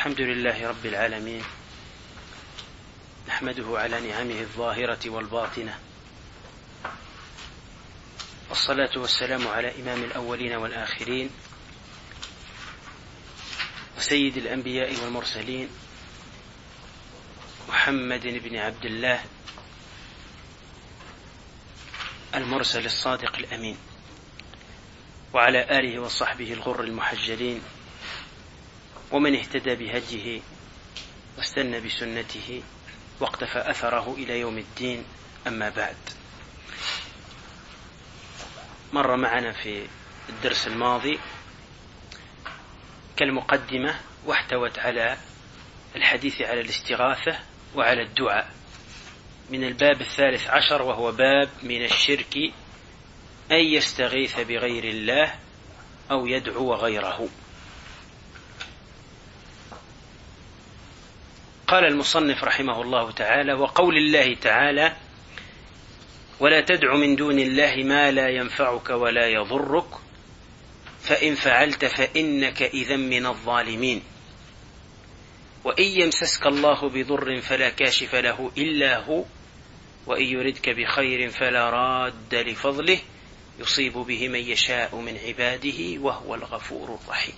الحمد لله رب العالمين، نحمده على نعمه الظاهرة والباطنة، والصلاة والسلام على إمام الأولين والآخرين وسيد الأنبياء والمرسلين محمد بن عبد الله المرسل الصادق الأمين، وعلى آله وصحبه الغر المحجلين، ومن اهتدى بهديه واستنى بسنته واقتفى أثره إلى يوم الدين. أما بعد، مر معنا في الدرس الماضي كالمقدمة، واحتوت على الحديث على الاستغاثة وعلى الدعاء من الباب 13، وهو باب من الشرك أن يستغيث بغير الله أو يدعو غيره. قال المصنف رحمه الله تعالى: وقول الله تعالى: ولا تدع من دون الله ما لا ينفعك ولا يضرك فإن فعلت فإنك إذا من الظالمين، وإن يمسسك الله بضر فلا كاشف له إلا هو، وإن يردك بخير فلا راد لفضله يصيب به من يشاء من عباده وهو الغفور الرحيم.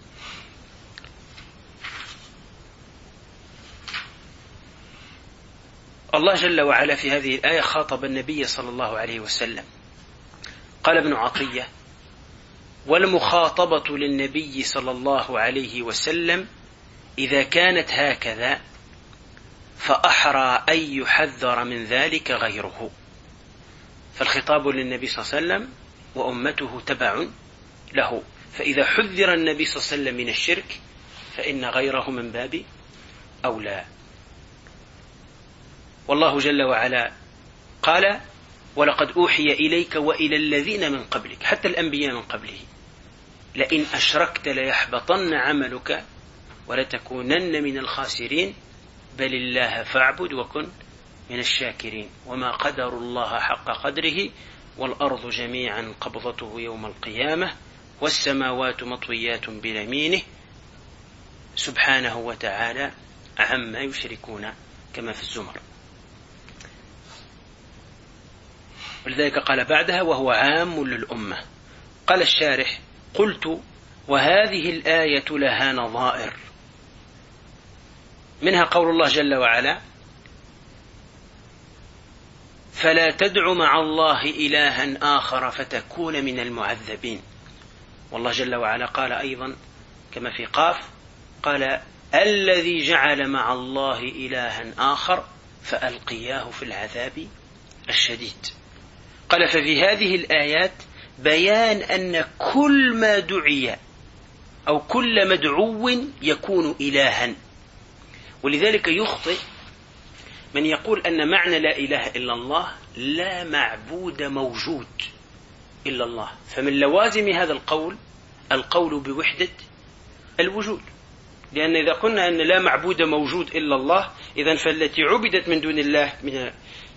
الله جل وعلا في هذه الآية خاطب النبي صلى الله عليه وسلم. قال ابن عطية: والمخاطبة للنبي صلى الله عليه وسلم إذا كانت هكذا فأحرى أن يحذر من ذلك غيره. فالخطاب للنبي صلى الله عليه وسلم وأمته تبع له، فإذا حذر النبي صلى الله عليه وسلم من الشرك فإن غيره من باب أولى. والله جل وعلا قال: ولقد أوحي إليك وإلى الذين من قبلك، حتى الأنبياء من قبله، لئن أشركت ليحبطن عملك ولتكونن من الخاسرين بل الله فاعبد وكن من الشاكرين وما قدر الله حق قدره والأرض جميعا قبضته يوم القيامة والسماوات مطويات بيمينه سبحانه وتعالى عما يشركون، كما في الزمر. ولذلك قال بعدها: وهو عام للأمة. قال الشارح: قلت: وهذه الآية لها نظائر، منها قول الله جل وعلا: فلا تدع مع الله إلها آخر فتكون من المعذبين. والله جل وعلا قال أيضا كما في قاف: قال: الذي جعل مع الله إلها آخر فألقياه في العذاب الشديد. قال: ففي هذه الآيات بيان أن كل ما دعي أو كل مدعو يكون إلها. ولذلك يخطئ من يقول أن معنى لا إله إلا الله لا معبود موجود إلا الله. فمن لوازم هذا القول بوحدة الوجود، لأن إذا قلنا أن لا معبود موجود إلا الله، إذن فالتي عبدت من دون الله من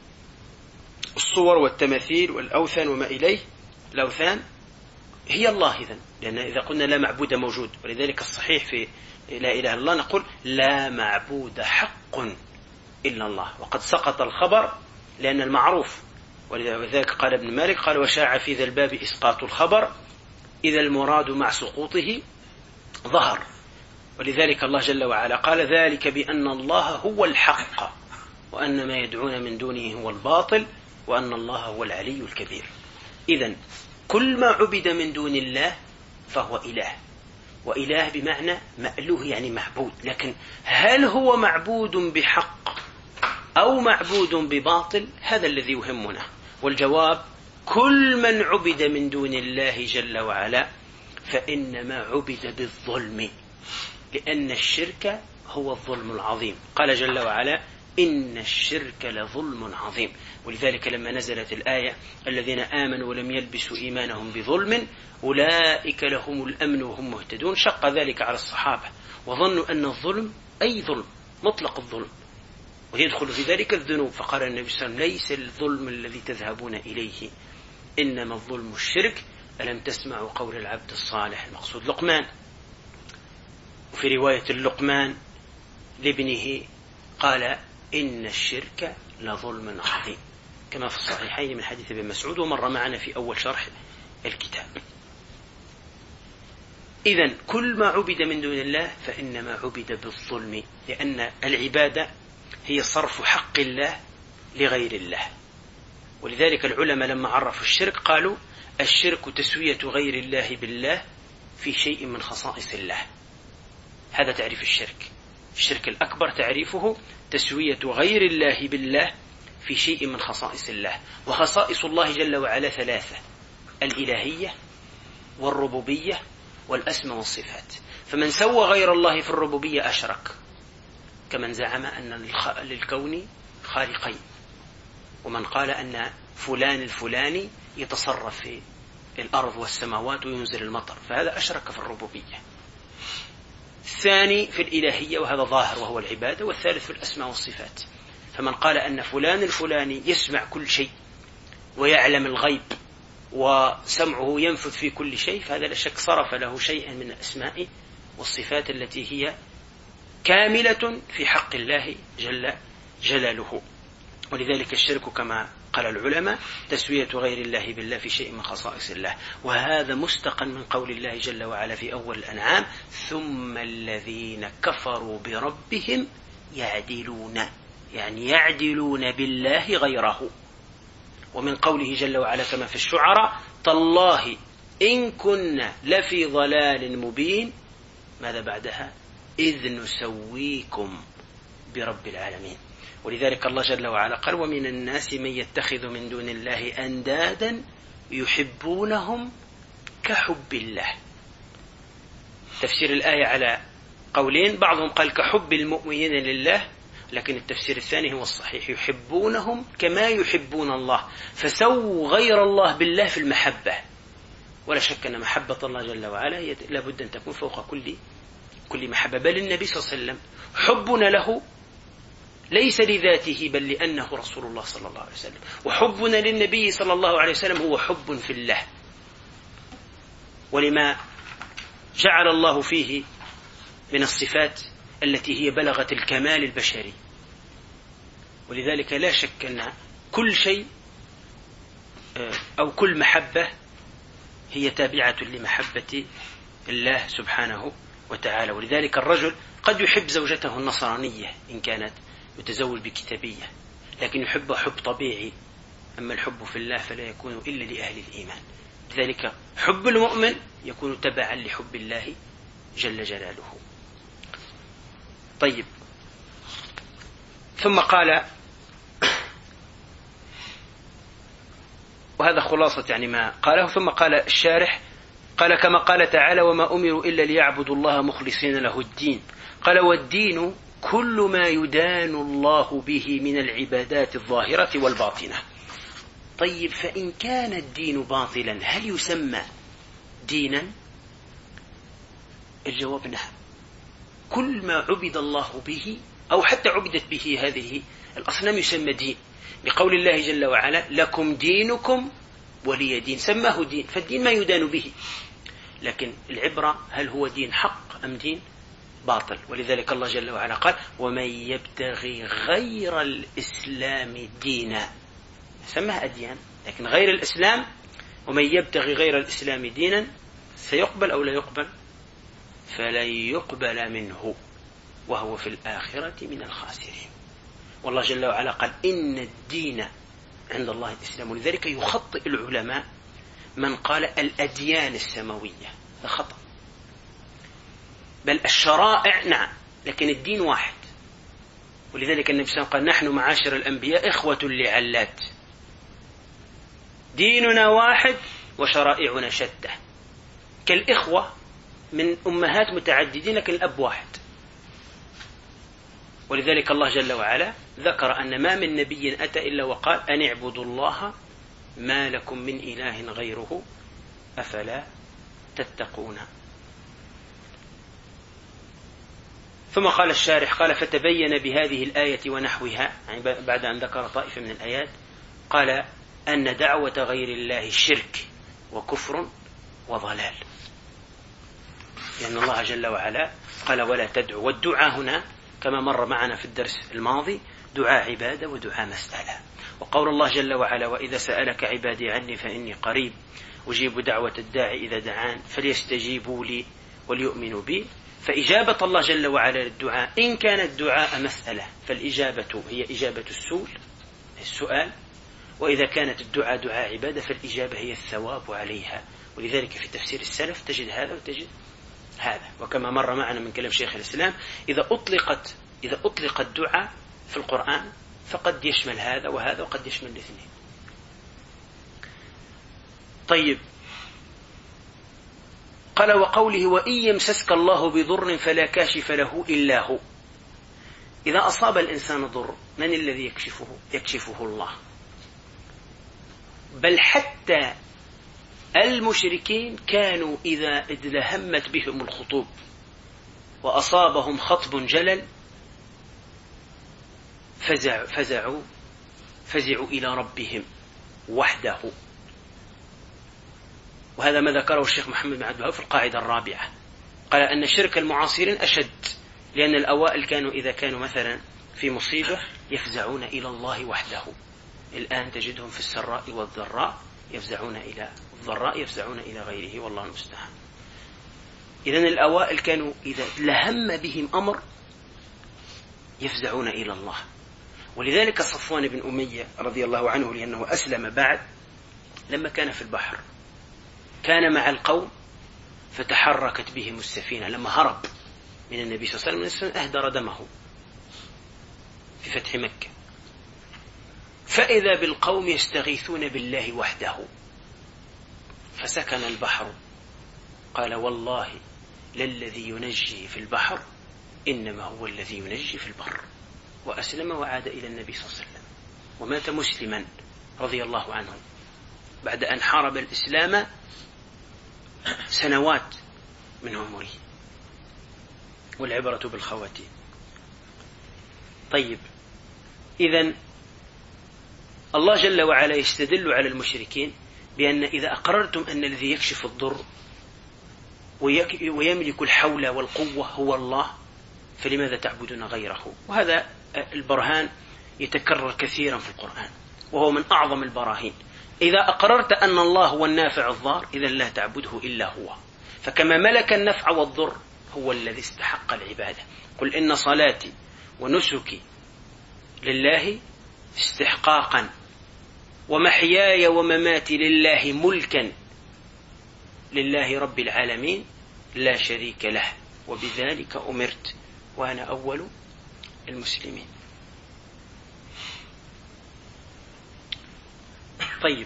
الصور والتماثيل والأوثان وما إليه الأوثان هي الله إذن، لأن إذا قلنا لا معبود موجود. ولذلك الصحيح في لا إله إلا الله نقول لا معبود حق إلا الله، وقد سقط الخبر لأن المعروف. ولذلك قال ابن مالك: قال: وشاع في ذا الباب إسقاط الخبر إذا المراد مع سقوطه ظهر. ولذلك الله جل وعلا قال: ذلك بأن الله هو الحق وأن ما يدعون من دونه هو الباطل وأن الله هو العلي الكبير. إذن كل ما عبد من دون الله فهو إله، وإله بمعنى مألوه يعني معبود. لكن هل هو معبود بحق أو معبود بباطل؟ هذا الذي يهمنا. والجواب: كل من عبد من دون الله جل وعلا فإنما عبد بالظلم، لأن الشرك هو الظلم العظيم. قال جل وعلا: إن الشرك لظلم عظيم. ولذلك لما نزلت الآية: الذين آمنوا ولم يلبسوا إيمانهم بظلم أولئك لهم الأمن وهم مهتدون، شق ذلك على الصحابة وظنوا أن الظلم أي ظلم، مطلق الظلم، ويدخل في ذلك الذنوب. فقال النبي صلى الله عليه وسلم: ليس الظلم الذي تذهبون إليه، إنما الظلم الشرك. ألم تسمعوا قول العبد الصالح المقصود لقمان. وفي رواية اللقمان لابنه قال إن الشرك لظلم عظيم، كما في الصحيحين من حديث ابن مسعود ومر معنا في أول شرح الكتاب. إذن كل ما عبد من دون الله فإنما عبد بالظلم، لأن العبادة هي صرف حق الله لغير الله. ولذلك العلماء لما عرفوا الشرك قالوا الشرك تسوية غير الله بالله في شيء من خصائص الله. هذا تعريف الشرك. الشرك الأكبر تعريفه تسوية غير الله بالله في شيء من خصائص الله. وخصائص الله جل وعلا ثلاثة: الإلهية والربوبية والأسماء والصفات. فمن سوى غير الله في الربوبية أشرك، كمن زعم أن للكون خالقين، ومن قال أن فلان الفلاني يتصرف في الأرض والسماوات وينزل المطر، فهذا أشرك في الربوبية. الثاني في الإلهية وهذا ظاهر وهو العبادة، والثالث في الأسماء والصفات. فمن قال أن فلان الفلاني يسمع كل شيء ويعلم الغيب وسمعه ينفذ في كل شيء، فهذا لا شك صرف له شيئا من الأسماء والصفات التي هي كاملة في حق الله جل جلاله. ولذلك الشرك كما قال العلماء تسوية غير الله بالله في شيء من خصائص الله. وهذا مستقى من قول الله جل وعلا في أول الأنعام: ثم الذين كفروا بربهم يعدلون، يعني يعدلون بالله غيره. ومن قوله جل وعلا كما في الشعراء: تالله إن كنا لفي ضلال مبين، ماذا بعدها؟ إذ نسويكم برب العالمين. ولذلك الله جل وعلا قال: ومن الناس من يتخذ من دون الله أندادا يحبونهم كحب الله. تفسير الآية على قولين، بعضهم قال كحب المؤمنين لله، لكن التفسير الثاني هو الصحيح: يحبونهم كما يحبون الله، فسووا غير الله بالله في المحبة. ولا شك أن محبة الله جل وعلا لابد أن تكون فوق كل محبة. بل النبي صلى الله عليه وسلم حبنا له ليس لذاته بل لأنه رسول الله صلى الله عليه وسلم، وحبنا للنبي صلى الله عليه وسلم هو حب في الله، ولما جعل الله فيه من الصفات التي هي بلغت الكمال البشري. ولذلك لا شك أن كل شيء أو كل محبة هي تابعة لمحبة الله سبحانه وتعالى. ولذلك الرجل قد يحب زوجته النصرانية إن كانت يتزوج بكتابية، لكن يحب حب طبيعي. أما الحب في الله فلا يكون إلا لأهل الإيمان. لذلك حب المؤمن يكون تبعا لحب الله جل جلاله. طيب، ثم قال، وهذا خلاصة يعني ما قاله، ثم قال الشارح قال كما قال تعالى: وما أمروا إلا ليعبدوا الله مخلصين له الدين. قال: والدين كل ما يدان الله به من العبادات الظاهرة والباطنة. طيب، فإن كان الدين باطلا هل يسمى دينا؟ الجواب نعم. كل ما عبد الله به أو حتى عبدت به هذه الأصنام يسمى دين، بقول الله جل وعلا: لكم دينكم ولي دين. سماه دين، فالدين ما يدان به، لكن العبرة هل هو دين حق أم دين باطل. ولذلك الله جل وعلا قال: ومن يبتغي غير الإسلام دينا. سماه أديان، لكن غير الإسلام. ومن يبتغي غير الإسلام دينا سيقبل أو لا يقبل؟ فلن يقبل منه وهو في الآخرة من الخاسرين. والله جل وعلا قال: إن الدين عند الله الإسلام. ولذلك يخطئ العلماء من قال الأديان السماوية، هذا خطأ. بل الشرائع نعم، لكن الدين واحد. ولذلك النبي صلى الله عليه وسلم قال: نحن معاشر الأنبياء إخوة لعلات، ديننا واحد وشرائعنا شتى، كالإخوة من أمهات متعددين لكن الأب واحد. ولذلك الله جل وعلا ذكر أن ما من نبي أتى إلا وقال: أن اعبدوا الله ما لكم من إله غيره أفلا تتقون. ثم قال الشارح قال: فتبين بهذه الآية ونحوها، يعني بعد أن ذكر طائفة من الآيات، قال: أن دعوة غير الله شرك وكفر وضلال. لأن الله جل وعلا قال ولا تدعو. والدعاء هنا كما مر معنا في الدرس الماضي دعاء عبادة ودعاء مسألة. وقول الله جل وعلا وإذا سألك عبادي عني فإني قريب أجيب دعوة الداعي إذا دعان فليستجيبوا لي وليؤمنوا بي. فإجابة الله جل وعلا للدعاء إن كان الدعاء مسألة فالإجابة هي إجابة السؤال، وإذا كانت الدعاء دعاء عبادة فالإجابة هي الثواب عليها. ولذلك في تفسير السلف تجد هذا وتجد هذا. وكما مر معنا من كلام شيخ الإسلام إذا أطلق الدعاء في القرآن فقد يشمل هذا وهذا وقد يشمل الاثنين. طيب، قال وقوله وإن يمسسك الله بضر فلا كاشف له إلا هو. إذا أصاب الإنسان ضر من الذي يكشفه الله. بل حتى المشركين كانوا إذا ادلهمت بهم الخطوب وأصابهم خطب جلل فزعوا إلى ربهم وحده. وهذا ما ذكره الشيخ محمد بن عبد الوهاب في القاعدة الرابعة. قال أن شرك المعاصرين أشد، لأن الأوائل كانوا إذا كانوا مثلا في مصيبة يفزعون إلى الله وحده. الآن تجدهم في السراء والضراء يفزعون إلى غيره، والله المستعان. إذن الأوائل كانوا إذا لهم بهم أمر يفزعون إلى الله. ولذلك صفوان بن أمية رضي الله عنه لأنه أسلم بعد لما كان في البحر كان مع القوم فتحركت بهم السفينة لما هرب من النبي صلى الله عليه وسلم أهدر دمه في فتح مكة، فإذا بالقوم يستغيثون بالله وحده فسكن البحر. قال والله للذي ينجي في البحر إنما هو الذي ينجي في البر. وأسلم وعاد إلى النبي صلى الله عليه وسلم ومات مسلما رضي الله عنه بعد أن حارب الإسلام سنوات من عمره. والعبرة بالخواتيم. طيب، إذن الله جل وعلا يستدل على المشركين بأن إذا أقررتم أن الذي يكشف الضر ويملك الحول والقوة هو الله فلماذا تعبدون غيره؟ وهذا البرهان يتكرر كثيرا في القرآن وهو من أعظم البراهين. إذا أقررت أن الله هو النافع الضار إذا لا تعبده إلا هو. فكما ملك النفع والضر هو الذي استحق العبادة. قل إن صلاتي ونسكي لله استحقاقا ومحياي ومماتي لله ملكا لله رب العالمين لا شريك له وبذلك أمرت وأنا أول المسلمين. طيب،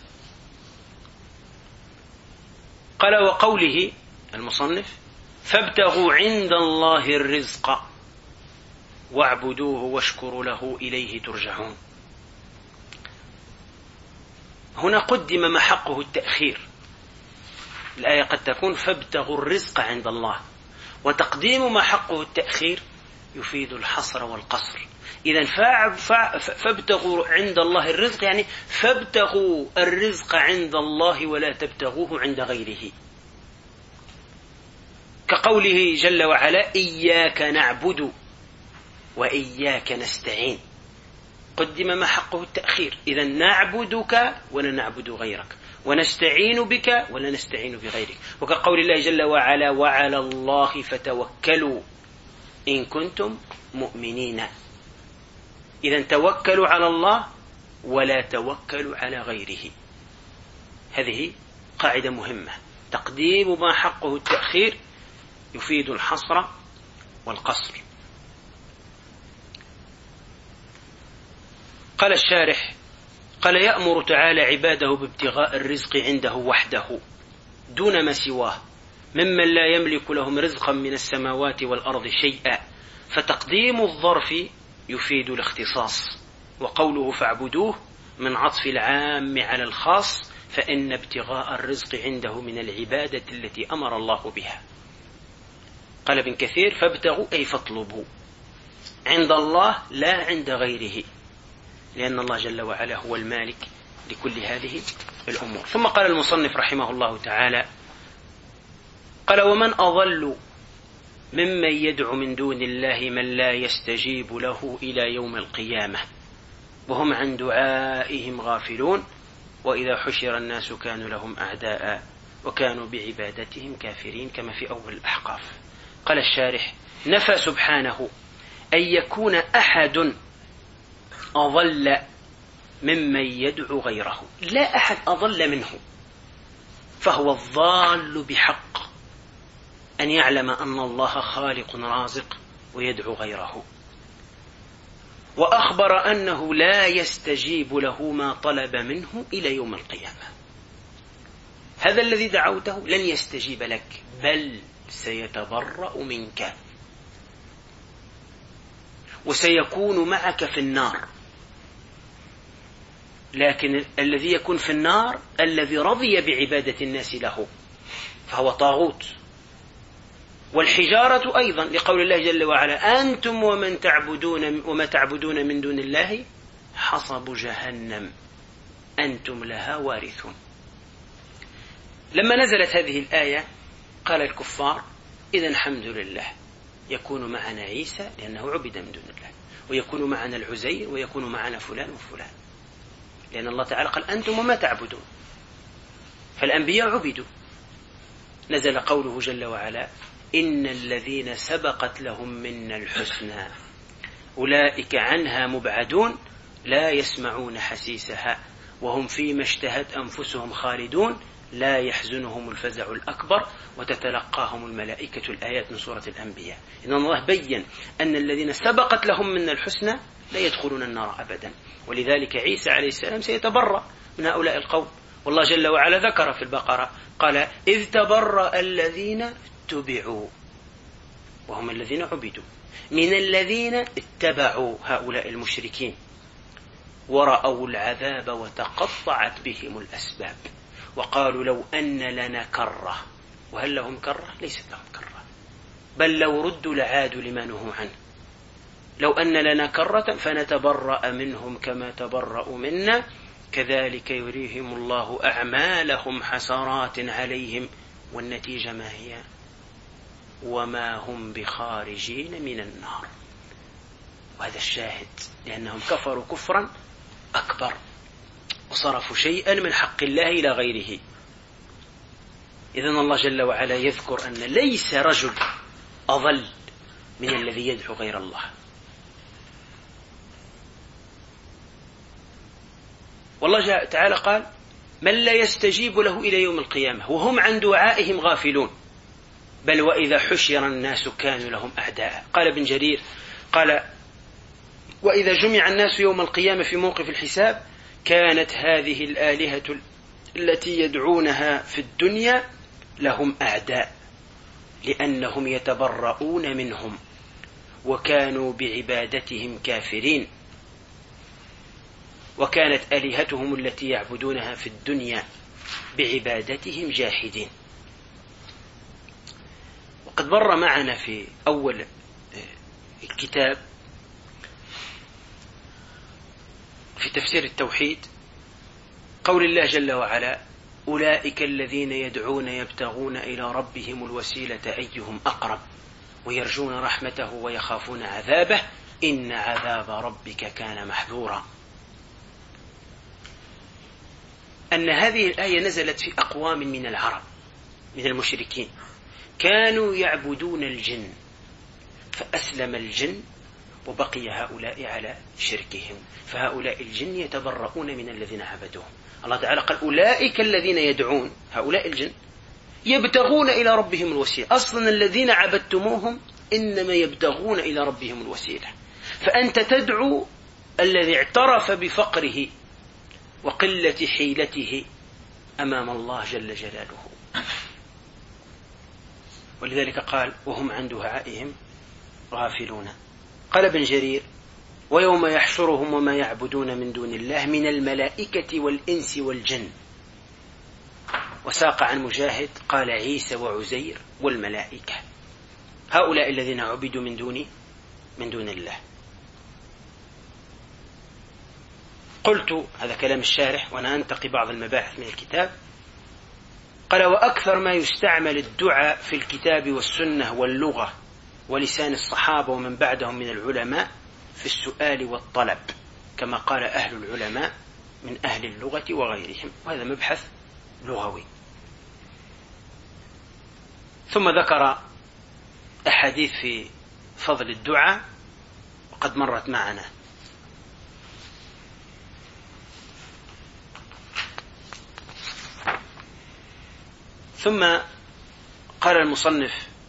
قال وقوله المصنف فابتغوا عند الله الرزق واعبدوه واشكروا له إليه ترجعون. هنا قدم ما حقه التأخير. الآية قد تكون فابتغوا الرزق عند الله، وتقديم ما حقه التأخير يفيد الحصر والقصر. إذن فابتغوا عند الله الرزق يعني فابتغوا الرزق عند الله ولا تبتغوه عند غيره، كقوله جل وعلا إياك نعبد وإياك نستعين. قدم ما حقه التأخير. إذن نعبدك ولا نعبد غيرك، ونستعين بك ولا نستعين بغيرك. وكقول الله جل وعلا وعلى الله فتوكلوا إن كنتم مؤمنين. إذن توكلوا على الله ولا توكلوا على غيره. هذه قاعدة مهمة. تقديم ما حقه التأخير يفيد الحصر والقصر. قال الشارح قال يأمر تعالى عباده بابتغاء الرزق عنده وحده دون ما سواه ممن لا يملك لهم رزقا من السماوات والأرض شيئا. فتقديم الظرف يفيد الاختصاص، وقوله فاعبدوه من عطف العام على الخاص، فإن ابتغاء الرزق عنده من العبادة التي أمر الله بها. قال ابن كثير فابتغوا أي فاطلبوا عند الله لا عند غيره، لأن الله جل وعلا هو المالك لكل هذه الأمور. ثم قال المصنف رحمه الله تعالى قال ومن أضل ممن يدعو من دون الله من لا يستجيب له إلى يوم القيامة وهم عن دعائهم غافلون وإذا حشر الناس كانوا لهم أعداء وكانوا بعبادتهم كافرين، كما في أول الأحقاف. قال الشارح: نفى سبحانه أن يكون أحد أضل ممن يدعو غيره، لا أحد أضل منه، فهو الضال بحق أن يعلم أن الله خالق رازق ويدعو غيره، وأخبر أنه لا يستجيب له ما طلب منه إلى يوم القيامة. هذا الذي دعوته لن يستجيب لك، بل سيتبرأ منك وسيكون معك في النار. لكن الذي يكون في النار الذي رضي بعبادة الناس له، فهو طاغوت. والحجارة أيضا لقول الله جل وعلا: أنتم وما تعبدون من دون الله حصب جهنم أنتم لها وارثون. لما نزلت هذه الآية قال الكفار: إذن الحمد لله، يكون معنا عيسى لأنه عبد من دون الله، ويكون معنا العزير، ويكون معنا فلان وفلان، لأن الله تعالى قال: أنتم وما تعبدون، فالأنبياء عبدوا. نزل قوله جل وعلا: إن الذين سبقت لهم منا الحسنى أولئك عنها مبعدون لا يسمعون حسيسها وهم فيما اشتهت أنفسهم خالدون لا يحزنهم الفزع الأكبر وتتلقاهم الملائكة. الآيات من سورة الأنبياء. إن الله بيّن أن الذين سبقت لهم منا الحسنى لا يدخلون النار أبدا، ولذلك عيسى عليه السلام سيتبرأ من هؤلاء القوم. والله جل وعلا ذكر في البقرة قال: إذ تبرأ الذين اتبعوا، وهم الذين عبدوا، من الذين اتبعوا، هؤلاء المشركين، ورأوا العذاب وتقطعت بهم الأسباب وقالوا لو أن لنا كرة. وهل لهم كرة؟ ليست لهم كرة، بل لو ردوا لعادوا لما نهوا عنه. لو أن لنا كرة فنتبرأ منهم كما تبرأوا منا كذلك يريهم الله أعمالهم حسرات عليهم والنتيجة ما هي؟ وما هم بخارجين من النار. وهذا الشاهد، لأنهم كفروا كفرا أكبر وصرفوا شيئا من حق الله إلى غيره. إذن الله جل وعلا يذكر أن ليس رجل أضل من الذي يدعو غير الله. والله تعالى قال: من لا يستجيب له إلى يوم القيامة وهم عن دعائهم غافلون بل وإذا حشر الناس كانوا لهم أعداء. قال ابن جرير قال: وإذا جمع الناس يوم القيامة في موقف الحساب كانت هذه الآلهة التي يدعونها في الدنيا لهم أعداء لأنهم يتبرؤون منهم وكانوا بعبادتهم كافرين، وكانت آلهتهم التي يعبدونها في الدنيا بعبادتهم جاحدين. وقد مر معنا في أول الكتاب في تفسير التوحيد قول الله جل وعلا: أولئك الذين يدعون يبتغون إلى ربهم الوسيلة أيهم أقرب ويرجون رحمته ويخافون عذابه إن عذاب ربك كان محذورا. أن هذه الآية نزلت في أقوام من العرب من المشركين كانوا يعبدون الجن، فأسلم الجن وبقي هؤلاء على شركهم، فهؤلاء الجن يتبرؤون من الذين عبدوهم. الله تعالى قال: أولئك الذين يدعون، هؤلاء الجن يبتغون إلى ربهم الوسيلة. أصلا الذين عبدتموهم إنما يبتغون إلى ربهم الوسيلة، فأنت تدعو الذي اعترف بفقره وقلة حيلته أمام الله جل جلاله. ولذلك قال: وهم عن دعائهم غافلون. قال ابن جرير: ويوم يحشرهم وما يعبدون من دون الله من الملائكة والإنس والجن. وساق عن مجاهد قال: عيسى وعزير والملائكة، هؤلاء الذين عبدوا من دون الله. قلت، هذا كلام الشارح وأنا أنتقي بعض المباحث من الكتاب، قال: وأكثر ما يستعمل الدعاء في الكتاب والسنة واللغة ولسان الصحابة ومن بعدهم من العلماء في السؤال والطلب، كما قال أهل العلماء من أهل اللغة وغيرهم، وهذا مبحث لغوي. ثم ذكر أحاديث في فضل الدعاء وقد مرت معنا. ثم قال المصنف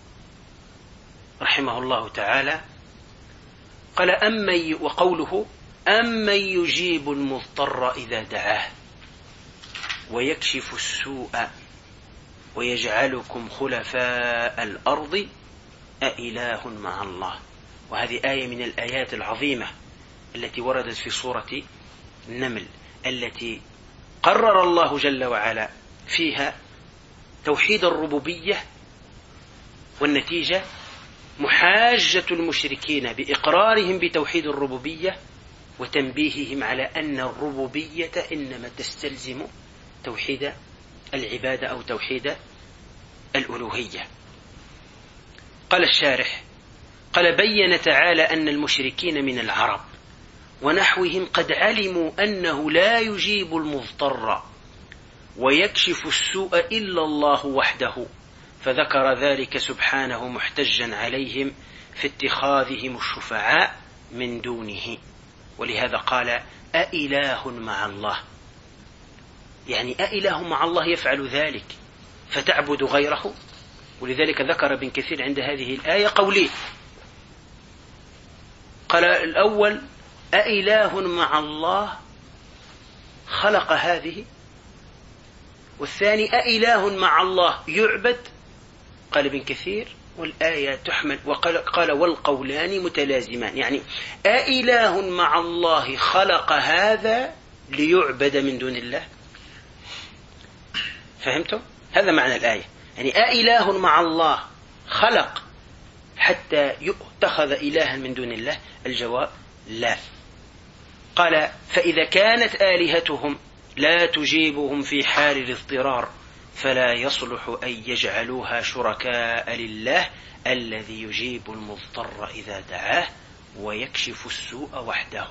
رحمه الله تعالى: قال: وقوله: أمن يجيب المضطر إذا دعاه ويكشف السوء ويجعلكم خلفاء الأرض أإله مع الله. وهذه آية من الآيات العظيمة التي وردت في سورة النمل، التي قرر الله جل وعلا فيها توحيد الربوبية، والنتيجة محاجة المشركين بإقرارهم بتوحيد الربوبية وتنبيههم على أن الربوبية إنما تستلزم توحيد العبادة أو توحيد الألوهية. قال الشارح: قال: بين تعالى أن المشركين من العرب ونحوهم قد علموا أنه لا يجيب المضطر ويكشف السوء إلا الله وحده، فذكر ذلك سبحانه محتجا عليهم في اتخاذهم الشفعاء من دونه. ولهذا قال: أإله مع الله، يعني أإله مع الله يفعل ذلك فتعبد غيره؟ ولذلك ذكر ابن كثير عند هذه الآية قولين: قال الأول: أإله مع الله خلق هذه، والثاني: أإله مع الله يعبد. قال ابن كثير: والآية تحمل، قال: والقولان متلازمان، يعني أإله مع الله خلق هذا ليعبد من دون الله. فهمتم؟ هذا معنى الآية، يعني أإله مع الله خلق حتى يتخذ إلها من دون الله؟ الجواب: لا. قال: فإذا كانت آلهتهم لا تجيبهم في حال الاضطرار فلا يصلح أن يجعلوها شركاء لله الذي يجيب المضطر إذا دعاه ويكشف السوء وحده.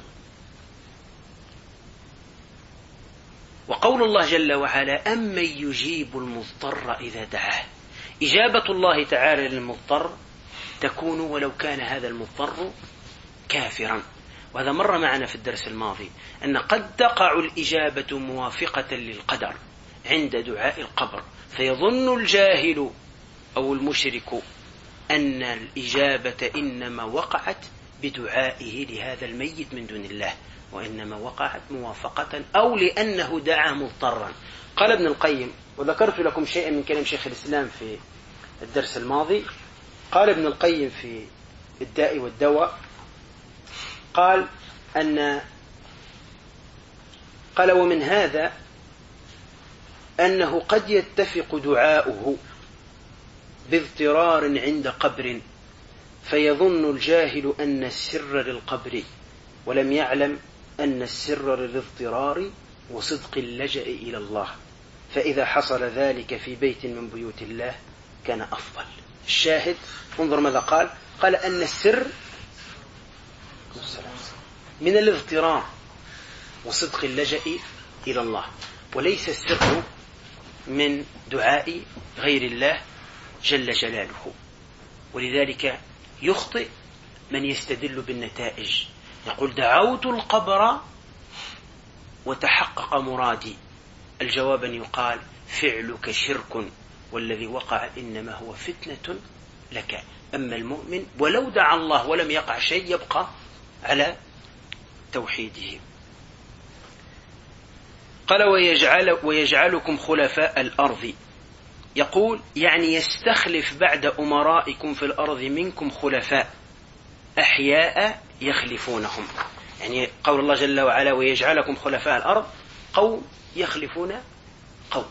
وقول الله جل وعلا: أمن يجيب المضطر إذا دعاه، إجابة الله تعالى للمضطر تكون ولو كان هذا المضطر كافرا. وهذا مر معنا في الدرس الماضي أن قد تقع الإجابة موافقة للقدر عند دعاء القبر، فيظن الجاهل أو المشرك أن الإجابة إنما وقعت بدعائه لهذا الميت من دون الله، وإنما وقعت موافقة أو لأنه دعا مضطرا. قال ابن القيم، وذكرت لكم شيئا من كلام شيخ الإسلام في الدرس الماضي، قال ابن القيم في الداء والدواء، قال ومن هذا أنه قد يتفق دعاؤه باضطرار عند قبر، فيظن الجاهل أن السر للقبر ولم يعلم أن السر للاضطرار وصدق اللجأ إلى الله، فإذا حصل ذلك في بيت من بيوت الله كان أفضل. الشاهد انظر ماذا قال: قال أن السر من الاضطرار وصدق اللجأ إلى الله، وليس السر من دعاء غير الله جل جلاله. ولذلك يخطئ من يستدل بالنتائج، يقول: دعوت القبر وتحقق مرادي. الجواب أن يقال: فعلك شرك، والذي وقع إنما هو فتنة لك. أما المؤمن ولو دعا الله ولم يقع شيء يبقى على توحيده. قال: ويجعلكم خلفاء الأرض، يقول يعني يستخلف بعد أمرائكم في الأرض منكم خلفاء أحياء يخلفونهم. يعني قول الله جل وعلا: ويجعلكم خلفاء الأرض، قوم يخلفون قوم.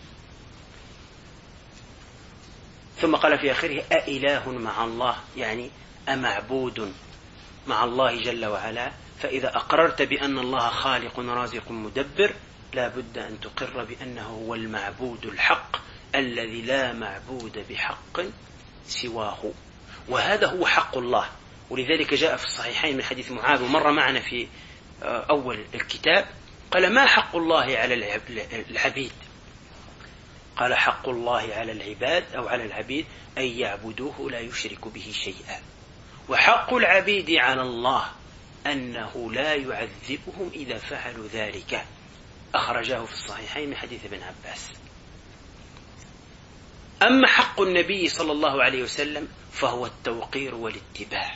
ثم قال في آخره: أإله مع الله، يعني أمعبود مع الله جل وعلا. فإذا أقررت بأن الله خالق رازق مدبر لا بد أن تقر بأنه هو المعبود الحق الذي لا معبود بحق سواه، وهذا هو حق الله. ولذلك جاء في الصحيحين من حديث معاذ ومر معنا في أول الكتاب، قال: ما حق الله على العبيد؟ قال: حق الله على العباد أو على العبيد أن يعبدوه لا يشرك به شيئا، وحق العبيد على الله أنه لا يعذبهم إذا فعلوا ذلك. أخرجاه في الصحيحين من حديث ابن عباس. أما حق النبي صلى الله عليه وسلم فهو التوقير والاتباع.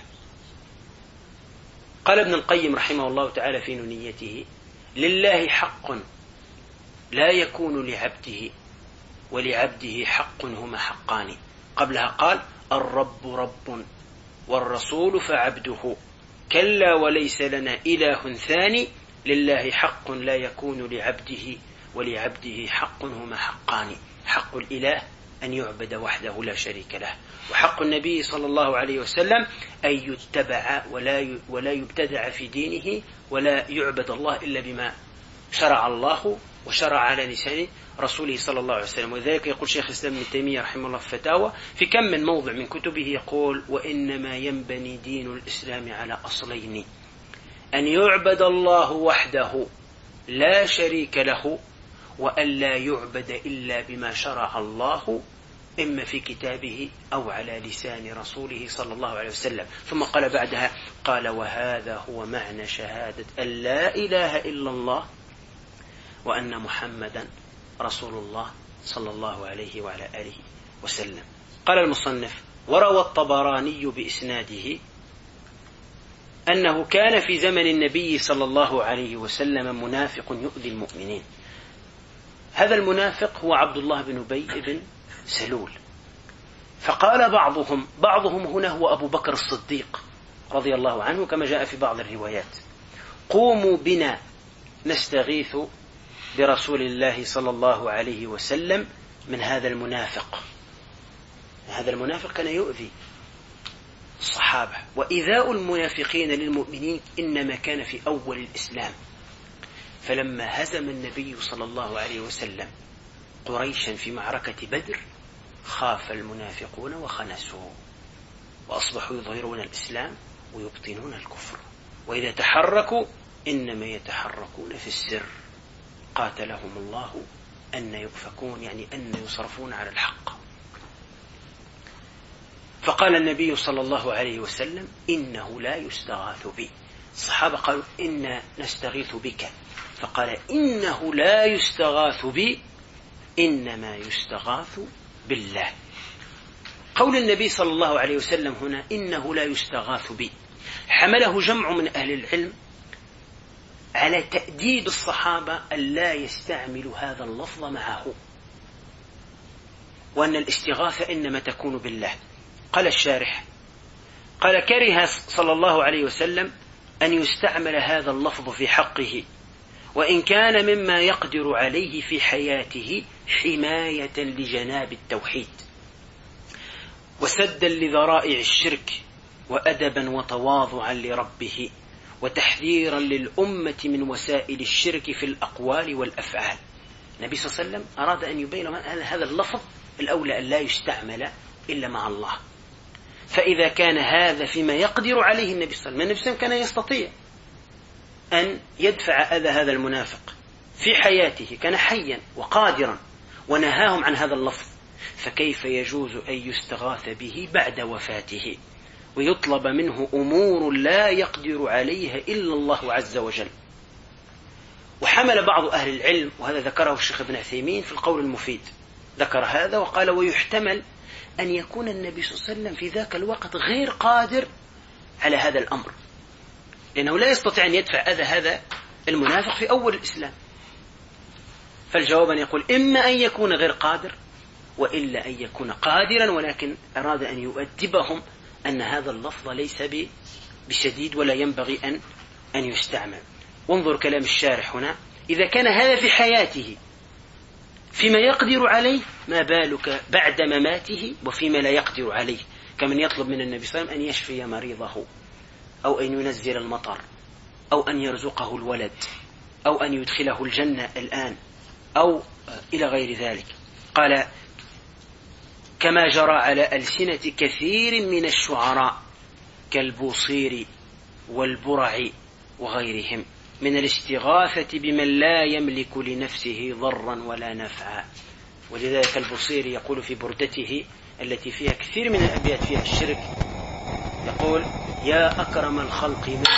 قال ابن القيم رحمه الله تعالى في نونيته: لله حق لا يكون لعبده، ولعبده حق هما حقان. قبلها قال: الرب رب والرسول فعبده، كلا وليس لنا إله ثاني، لله حق لا يكون لعبده، ولعبده حق هما حقان. حق الإله أن يعبد وحده لا شريك له، وحق النبي صلى الله عليه وسلم أن يتبع ولا يبتدع في دينه، ولا يعبد الله إلا بما شرع الله وشرع على لسان رسوله صلى الله عليه وسلم. وذلك يقول شيخ الإسلام ابن تيمية رحمه الله في فتاوى في كم من موضع من كتبه، يقول: وإنما ينبني دين الإسلام على أصلين: أن يعبد الله وحده لا شريك له، وأن لا يعبد إلا بما شرع الله إما في كتابه أو على لسان رسوله صلى الله عليه وسلم. ثم قال بعدها: قال: وهذا هو معنى شهادة أن لا إله إلا الله وأن محمدا رسول الله صلى الله عليه وعلى آله وسلم. قال المصنف: وروى الطبراني بإسناده أنه كان في زمن النبي صلى الله عليه وسلم منافق يؤذي المؤمنين. هذا المنافق هو عبد الله بن أبي بن سلول. فقال بعضهم هنا هو أبو بكر الصديق رضي الله عنه كما جاء في بعض الروايات: قوموا بنا نستغيث برسول الله صلى الله عليه وسلم من هذا المنافق. هذا المنافق كان يؤذي الصحابة، وإيذاء المنافقين للمؤمنين إنما كان في أول الإسلام. فلما هزم النبي صلى الله عليه وسلم قريشا في معركة بدر خاف المنافقون وخنسوا، وأصبحوا يظهرون الإسلام ويبطنون الكفر، وإذا تحركوا إنما يتحركون في السر. قاتلهم الله أن يؤفكون، يعني أن يصرفون على الحق. فقال النبي صلى الله عليه وسلم: إنه لا يستغاث بي. الصحابة قالوا: إنا نستغيث بك. فقال: إنه لا يستغاث بي، إنما يستغاث بالله. قول النبي صلى الله عليه وسلم هنا إنه لا يستغاث بي حمله جمع من أهل العلم على تأديب الصحابة ألا يستعملوا هذا اللفظ معه، وأن الاستغاثة إنما تكون بالله. قال الشارح: قال: كره صلى الله عليه وسلم أن يستعمل هذا اللفظ في حقه، وإن كان مما يقدر عليه في حياته حماية لجناب التوحيد وسدا لذرائع الشرك وأدبا وتواضعا لربه وتحذيرا للأمة من وسائل الشرك في الأقوال والأفعال. النبي صلى الله عليه وسلم أراد أن يبين هذا اللفظ الأولى أن لا يستعمل إلا مع الله. فإذا كان هذا فيما يقدر عليه النبي صلى الله عليه وسلم، النبي صلى الله عليه وسلم كان يستطيع أن يدفع أذى هذا المنافق في حياته، كان حيا وقادرا ونهاهم عن هذا اللفظ، فكيف يجوز أن يستغاث به بعد وفاته ويطلب منه أمور لا يقدر عليها إلا الله عز وجل؟ وحمل بعض أهل العلم، وهذا ذكره الشيخ ابن عثيمين في القول المفيد، ذكر هذا وقال: ويحتمل أن يكون النبي صلى الله عليه وسلم في ذاك الوقت غير قادر على هذا الأمر، لأنه لا يستطيع أن يدفع أذى هذا المنافق في أول الإسلام. فالجواب أن يقول: إما أن يكون غير قادر، وإلا أن يكون قادرا ولكن أراد أن يؤدبهم أن هذا اللفظ ليس بشديد ولا ينبغي أن يستعمل. وانظر كلام الشارح هنا: إذا كان هذا في حياته فيما يقدر عليه، ما بالك بعد مماته وفيما لا يقدر عليه، كمن يطلب من النبي صلى الله عليه وسلم أن يشفي مريضه، أو أن ينزل المطر، أو أن يرزقه الولد، أو أن يدخله الجنة الآن، أو إلى غير ذلك. قال: كما جرى على ألسنة كثير من الشعراء كالبوصيري والبرع وغيرهم من الاستغاثة بمن لا يملك لنفسه ضرا ولا نفعا. ولذلك البوصيري يقول في بردته التي فيها كثير من الأبيات فيها الشرك، يقول: يا أكرم الخلق من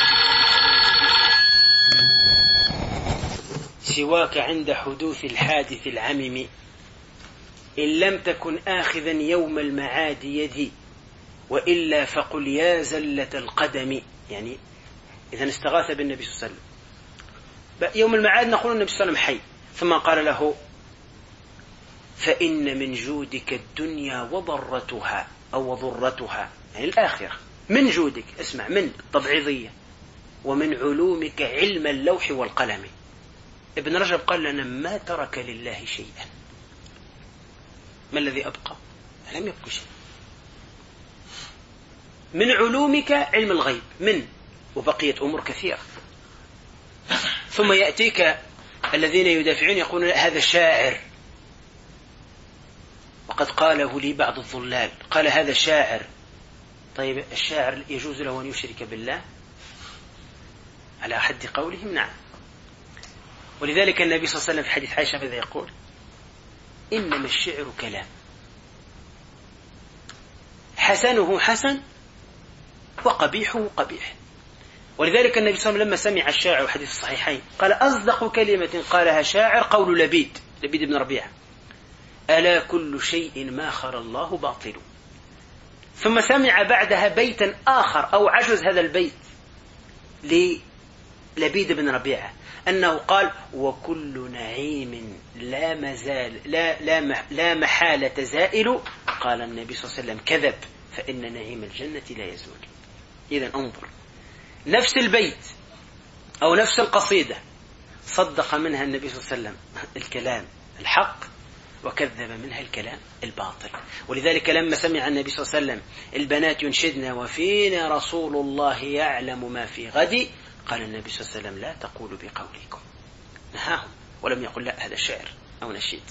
سواك عند حدوث الحادث العمم، إن لم تكن آخذا يوم المعاد يدي، وإلا فقل يا زلة القدم. يعني إذا استغاث بالنبي صلى الله عليه وسلم يوم المعاد نقول النبي صلى الله عليه وسلم حي، ثم قال له: فإن من جودك الدنيا وضرتها أو وضرتها، يعني الآخرة، من جودك، اسمع، من التبعيضية، ومن علومك علم اللوح والقلم. ابن رجب قال لنا: ما ترك لله شيئا. ما الذي أبقى؟ لم يبقى شيء. من علومك علم الغيب، من وبقية أمور كثيرة. ثم يأتيك الذين يدافعون يقولون: هذا شاعر، وقد قاله لي بعض الظلال، قال هذا شاعر. طيب الشاعر يجوز له أن يشرك بالله على حد قولهم؟ نعم. ولذلك النبي صلى الله عليه وسلم في حديث عائشة ماذا يقول؟ إنما الشعر كلام، حسنه حسن وقبيحه قبيح. ولذلك النبي صلى الله عليه وسلم لما سمع الشاعر حديث الصحيحين قال: أصدق كلمة قالها شاعر قول لبيد بن ربيعة: ألا كل شيء ما خلا الله باطل. ثم سمع بعدها بيتا آخر أو عجز هذا البيت للبيد بن ربيعة أنه قال: وكل نعيم لا مزال لا محالة زائل. قال النبي صلى الله عليه وسلم: كذب، فإن نعيم الجنة لا يزول. إذن انظر، نفس البيت أو نفس القصيدة صدق منها النبي صلى الله عليه وسلم الكلام الحق وكذب منها الكلام الباطل. ولذلك لما سمع النبي صلى الله عليه وسلم البنات ينشدن وفينا رسول الله يعلم ما في غد، قال النبي صلى الله عليه وسلم: لا تقولوا بقولكم، نهاهم، ولم يقل لا هذا شعر أو نشيد.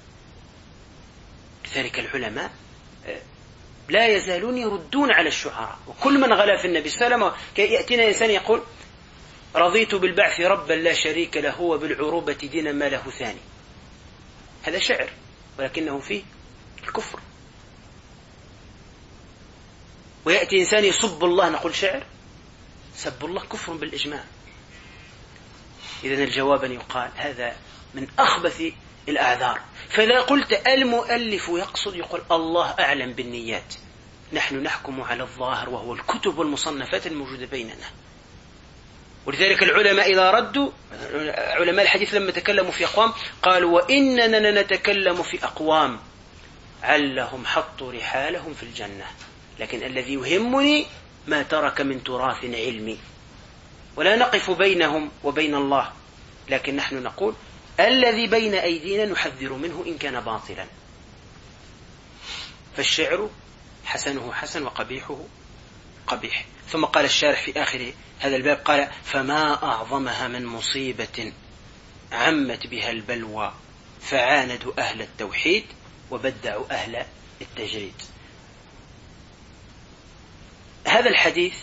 لذلك العلماء لا يزالون يردون على الشعراء، وكل من غلا في النبي صلى الله عليه وسلم. يأتينا إنسان يقول: رضيت بالبعث ربا لا شريك له وبالعروبة دينا ما له ثاني. هذا شعر ولكنه فيه الكفر. ويأتي إنسان يسب الله، نقول شعر؟ سب الله كفر بالإجماع. إذن الجواب أن يقال هذا من أخبث الأعذار. فإذا قلت المؤلف يقصد، يقول: الله أعلم بالنيات، نحن نحكم على الظاهر وهو الكتب والمصنفات الموجودة بيننا. ولذلك العلماء إذا ردوا، علماء الحديث لما تكلموا في أقوام قالوا: وإننا نتكلم في أقوام علهم حطوا رحالهم في الجنة، لكن الذي يهمني ما ترك من تراث علمي، ولا نقف بينهم وبين الله، لكن نحن نقول الذي بين أيدينا نحذر منه إن كان باطلا. فالشعر حسنه حسن وقبيحه قبيح. ثم قال الشارح في آخر هذا الباب قال: فما أعظمها من مصيبة عمت بها البلوى، فعاندوا أهل التوحيد وبدعوا أهل التجريد. هذا الحديث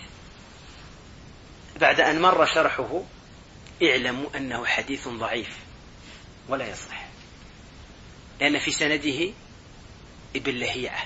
بعد أن مر شرحه اعلموا أنه حديث ضعيف ولا يصح، لأن في سنده ابن لهيعة،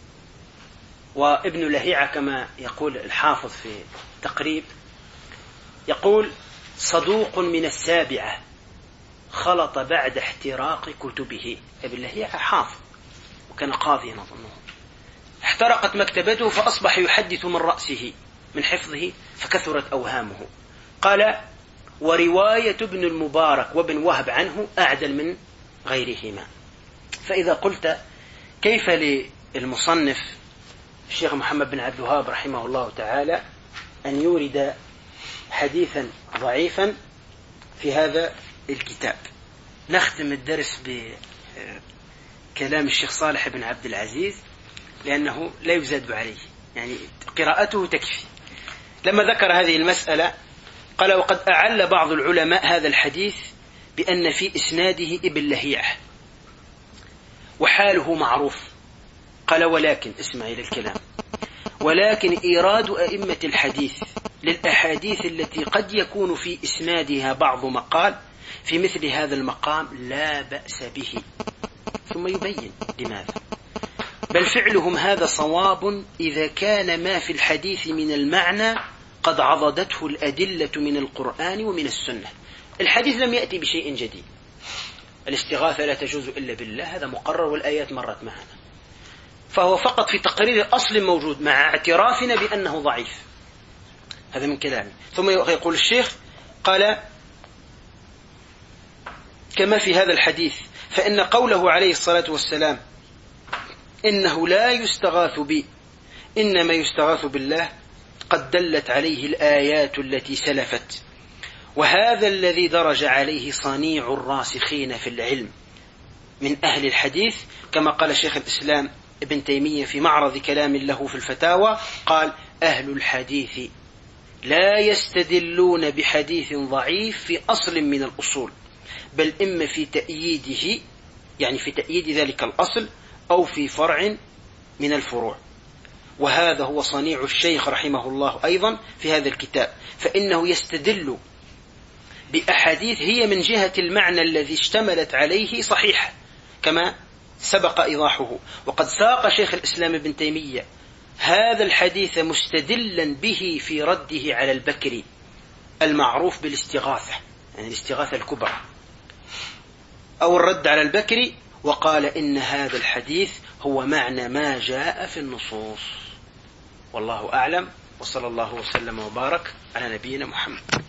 وابن لهيعة كما يقول الحافظ في تقريب يقول: صدوق من السابعة خلط بعد احتراق كتبه. ابن لهيعة حافظ وكان قاضيا أظنه، احترقت مكتبته فأصبح يحدث من رأسه من حفظه فكثرت أوهامه. قال: ورواية ابن المبارك وابن وهب عنه أعدل من غيرهما. فإذا قلت كيف للمصنف الشيخ محمد بن عبد الوهاب رحمه الله تعالى أن يورد حديثا ضعيفا في هذا الكتاب؟ نختم الدرس بكلام الشيخ صالح بن عبد العزيز لأنه لا يزاد عليه، يعني قراءته تكفي. لما ذكر هذه المسألة قال: وقد أعل بعض العلماء هذا الحديث بأن في إسناده ابن لهيعة وحاله معروف، قال ولكن اسمعي للكلام، ولكن إيراد أئمة الحديث للأحاديث التي قد يكون في إسنادها بعض مقال في مثل هذا المقام لا بأس به، ثم يبين لماذا. بل فعلهم هذا صواب إذا كان ما في الحديث من المعنى قد عضدته الأدلة من القرآن ومن السنة. الحديث لم يأتي بشيء جديد، الاستغاثة لا تجوز إلا بالله، هذا مقرر والآيات مرت معنا، فهو فقط في تقرير أصل موجود مع اعترافنا بأنه ضعيف. هذا من كلامي. ثم يقول الشيخ قال كما في هذا الحديث، فإن قوله عليه الصلاة والسلام إنه لا يستغاث بي إنما يستغاث بالله قد دلت عليه الآيات التي سلفت، وهذا الذي درج عليه صنيع الراسخين في العلم من أهل الحديث، كما قال شيخ الإسلام ابن تيمية في معرض كلام له في الفتاوى، قال أهل الحديث لا يستدلون بحديث ضعيف في أصل من الأصول، بل إما في تأييده، يعني في تأييد ذلك الأصل، أو في فرع من الفروع. وهذا هو صنيع الشيخ رحمه الله أيضا في هذا الكتاب، فإنه يستدل بأحاديث هي من جهة المعنى الذي اشتملت عليه صحيح كما سبق إيضاحه. وقد ساق شيخ الإسلام ابن تيمية هذا الحديث مستدلا به في رده على البكري المعروف بالاستغاثة، يعني الاستغاثة الكبرى أو الرد على البكري، وقال إن هذا الحديث هو معنى ما جاء في النصوص. والله أعلم، وصلى الله وسلم وبارك على نبينا محمد.